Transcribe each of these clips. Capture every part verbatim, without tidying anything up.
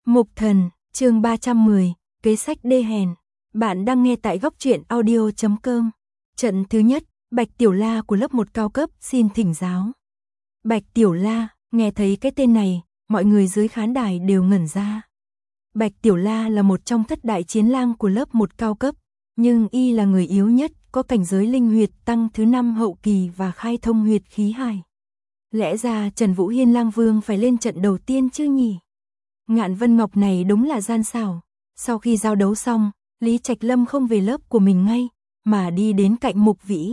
Mục Thần, chương ba trăm mười, kế sách đê hèn. Bạn đang nghe tại góc truyện audio chấm com. Trận thứ nhất, Bạch Tiểu La của lớp một cao cấp xin thỉnh giáo. Bạch Tiểu La, nghe thấy cái tên này, mọi người dưới khán đài đều ngẩn ra. Bạch Tiểu La là một trong thất đại chiến lang của lớp một cao cấp, nhưng y là người yếu nhất, có cảnh giới linh huyệt tăng thứ năm hậu kỳ và khai thông huyệt khí hải. Lẽ ra Trần Vũ Hiên Lang Vương phải lên trận đầu tiên chứ nhỉ? Ngạn Vân Ngọc này đúng là gian xảo. Sau khi giao đấu xong, Lý Trạch Lâm không về lớp của mình ngay, mà đi đến cạnh Mục Vĩ.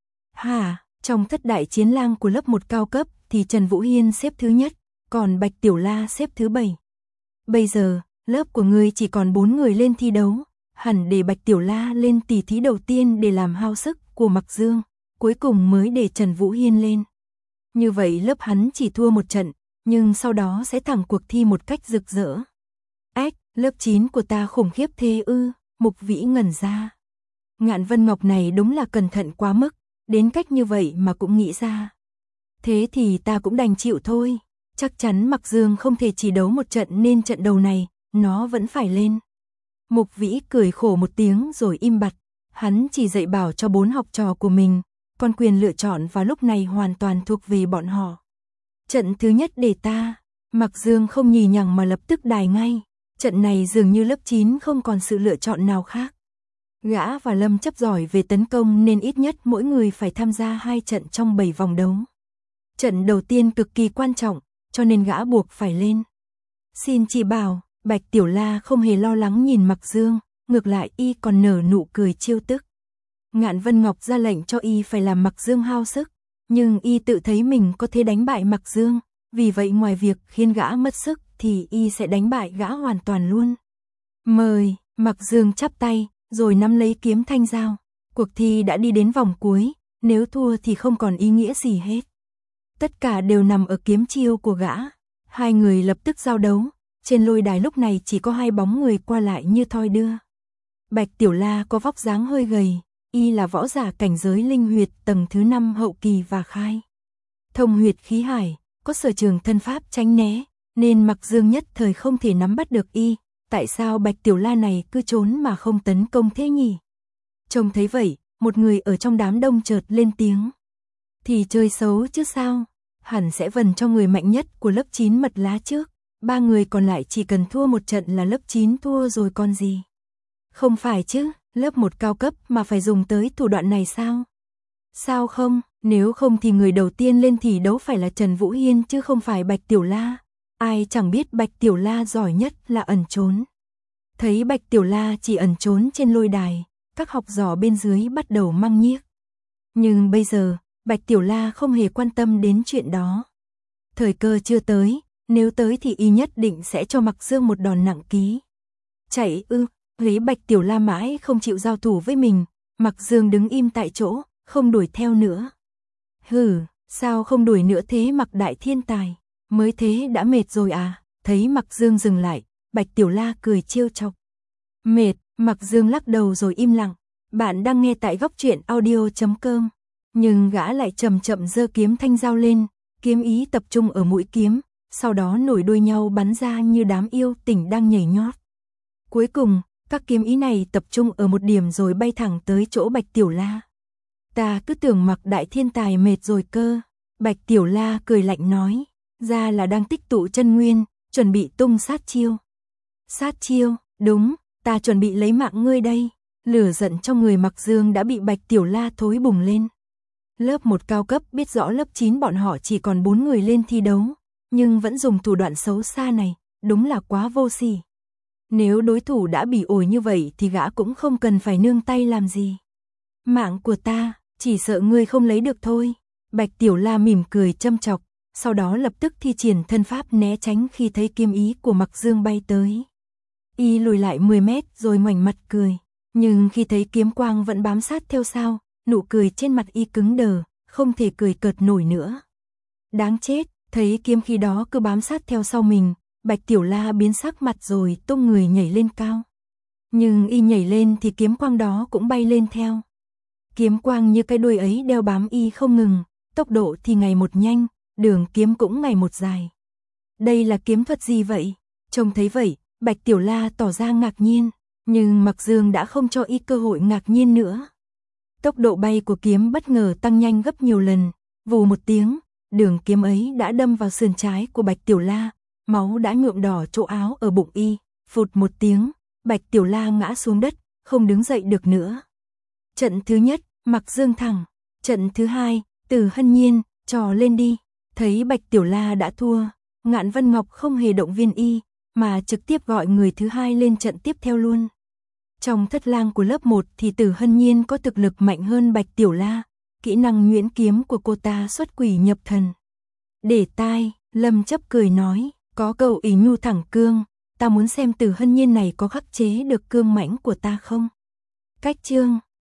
Hả, trong thất đại chiến lang của lớp một cao cấp thì Trần Vũ Hiên xếp thứ nhất, còn Bạch Tiểu La xếp thứ bảy. Bây giờ, lớp của ngươi chỉ còn bốn người lên thi đấu, hẳn để Bạch Tiểu La lên tỷ thí đầu tiên để làm hao sức của Mặc Dương, cuối cùng mới để Trần Vũ Hiên lên. Như vậy lớp hắn chỉ thua một trận, nhưng sau đó sẽ thẳng cuộc thi một cách rực rỡ. Ách, lớp chín của ta khủng khiếp thế ư, Mục Vĩ ngẩn ra. Ngạn Vân Ngọc này đúng là cẩn thận quá mức, đến cách như vậy mà cũng nghĩ ra. Thế thì ta cũng đành chịu thôi, chắc chắn Mặc Dương không thể chỉ đấu một trận nên trận đầu này, nó vẫn phải lên. Mục Vĩ cười khổ một tiếng rồi im bặt, hắn chỉ dạy bảo cho bốn học trò của mình, còn quyền lựa chọn vào lúc này hoàn toàn thuộc về bọn họ. Trận thứ nhất để ta, Mặc Dương không nhì nhằng mà lập tức đài ngay, trận này dường như lớp chín không còn sự lựa chọn nào khác. Gã và Lâm chấp giỏi về tấn công nên ít nhất mỗi người phải tham gia hai trận trong bảy vòng đấu. Trận đầu tiên cực kỳ quan trọng, cho nên gã buộc phải lên. Xin chỉ bảo, Bạch Tiểu La không hề lo lắng nhìn Mặc Dương, ngược lại y còn nở nụ cười trêu tức. Ngạn Vân Ngọc ra lệnh cho y phải làm Mặc Dương hao sức, nhưng y tự thấy mình có thể đánh bại Mặc Dương, vì vậy ngoài việc khiến gã mất sức thì y sẽ đánh bại gã hoàn toàn luôn. Mời, Mặc Dương chắp tay, rồi nắm lấy kiếm thanh dao. Cuộc thi đã đi đến vòng cuối, nếu thua thì không còn ý nghĩa gì hết. Tất cả đều nằm ở kiếm chiêu của gã. Hai người lập tức giao đấu, trên lôi đài lúc này chỉ có hai bóng người qua lại như thoi đưa. Bạch Tiểu La có vóc dáng hơi gầy, y là võ giả cảnh giới linh huyệt tầng thứ năm hậu kỳ và khai thông huyệt khí hải, có sở trường thân pháp tránh né, nên Mặc Dương nhất thời không thể nắm bắt được y. Tại sao Bạch Tiểu La này cứ trốn mà không tấn công thế nhỉ? Trông thấy vậy, một người ở trong đám đông chợt lên tiếng. Thì chơi xấu chứ sao? Hẳn sẽ vần cho người mạnh nhất của lớp chín mật lá trước. Ba người còn lại chỉ cần thua một trận là lớp chín thua rồi còn gì? Không phải chứ, lớp một cao cấp mà phải dùng tới thủ đoạn này sao? Sao không, nếu không thì người đầu tiên lên thi đấu phải là Trần Vũ Hiên chứ không phải Bạch Tiểu La. Ai chẳng biết Bạch Tiểu La giỏi nhất là ẩn trốn. Thấy Bạch Tiểu La chỉ ẩn trốn trên lôi đài, các học trò bên dưới bắt đầu măng nhiếc. Nhưng bây giờ, Bạch Tiểu La không hề quan tâm đến chuyện đó. Thời cơ chưa tới, nếu tới thì y nhất định sẽ cho Mặc Dương một đòn nặng ký. Chạy ư, thấy Bạch Tiểu La mãi không chịu giao thủ với mình, Mặc Dương đứng im tại chỗ, không đuổi theo nữa. Hừ, sao không đuổi nữa thế Mặc đại thiên tài, mới thế đã mệt rồi à? Thấy Mặc Dương dừng lại, Bạch Tiểu La cười trêu chọc. Mệt, Mặc Dương lắc đầu rồi im lặng. Bạn đang nghe tại góc truyện audio chấm com. Nhưng gã lại chậm chậm giơ kiếm thanh dao lên, kiếm ý tập trung ở mũi kiếm, sau đó nổi đuôi nhau bắn ra như đám yêu tình đang nhảy nhót. Cuối cùng, các kiếm ý này tập trung ở một điểm rồi bay thẳng tới chỗ Bạch Tiểu La. Ta cứ tưởng Mặc đại thiên tài mệt rồi cơ. Bạch Tiểu La cười lạnh nói, ra là đang tích tụ chân nguyên, chuẩn bị tung sát chiêu. Sát chiêu, đúng, ta chuẩn bị lấy mạng ngươi đây. Lửa giận trong người Mặc Dương đã bị Bạch Tiểu La thối bùng lên. Lớp một cao cấp biết rõ lớp chín bọn họ chỉ còn bốn người lên thi đấu, nhưng vẫn dùng thủ đoạn xấu xa này, đúng là quá vô sỉ. Nếu đối thủ đã bị ổi như vậy thì gã cũng không cần phải nương tay làm gì. Mạng của ta, chỉ sợ ngươi không lấy được thôi. Bạch Tiểu La mỉm cười châm chọc, sau đó lập tức thi triển thân pháp né tránh khi thấy kiếm ý của Mặc Dương bay tới. Y lùi lại mười mét rồi ngoảnh mặt cười, nhưng khi thấy kiếm quang vẫn bám sát theo sau, nụ cười trên mặt y cứng đờ, không thể cười cợt nổi nữa. Đáng chết, thấy kiếm khí đó cứ bám sát theo sau mình, Bạch Tiểu La biến sắc mặt rồi tung người nhảy lên cao. Nhưng y nhảy lên thì kiếm quang đó cũng bay lên theo. Kiếm quang như cái đuôi ấy đeo bám y không ngừng, tốc độ thì ngày một nhanh, đường kiếm cũng ngày một dài. Đây là kiếm thuật gì vậy? Trông thấy vậy, Bạch Tiểu La tỏ ra ngạc nhiên, nhưng Mạc Dương đã không cho y cơ hội ngạc nhiên nữa. Tốc độ bay của kiếm bất ngờ tăng nhanh gấp nhiều lần, vù một tiếng, đường kiếm ấy đã đâm vào sườn trái của Bạch Tiểu La, máu đã nhuộm đỏ chỗ áo ở bụng y, phụt một tiếng, Bạch Tiểu La ngã xuống đất, không đứng dậy được nữa. Trận thứ nhất, Mạc Dương thẳng, trận thứ hai, Từ Hân Nhiên, trò lên đi, thấy Bạch Tiểu La đã thua, Ngạn Vân Ngọc không hề động viên y, mà trực tiếp gọi người thứ hai lên trận tiếp theo luôn. Trong thất lang của lớp một thì Từ Hân Nhiên có thực lực mạnh hơn Bạch Tiểu La, kỹ năng nhuyễn kiếm của cô ta xuất quỷ nhập thần. Để tai, Lâm Chấp cười nói, có cầu ỷ nhu thẳng cương, ta muốn xem Từ Hân Nhiên này có khắc chế được cương mãnh của ta không. Cách chương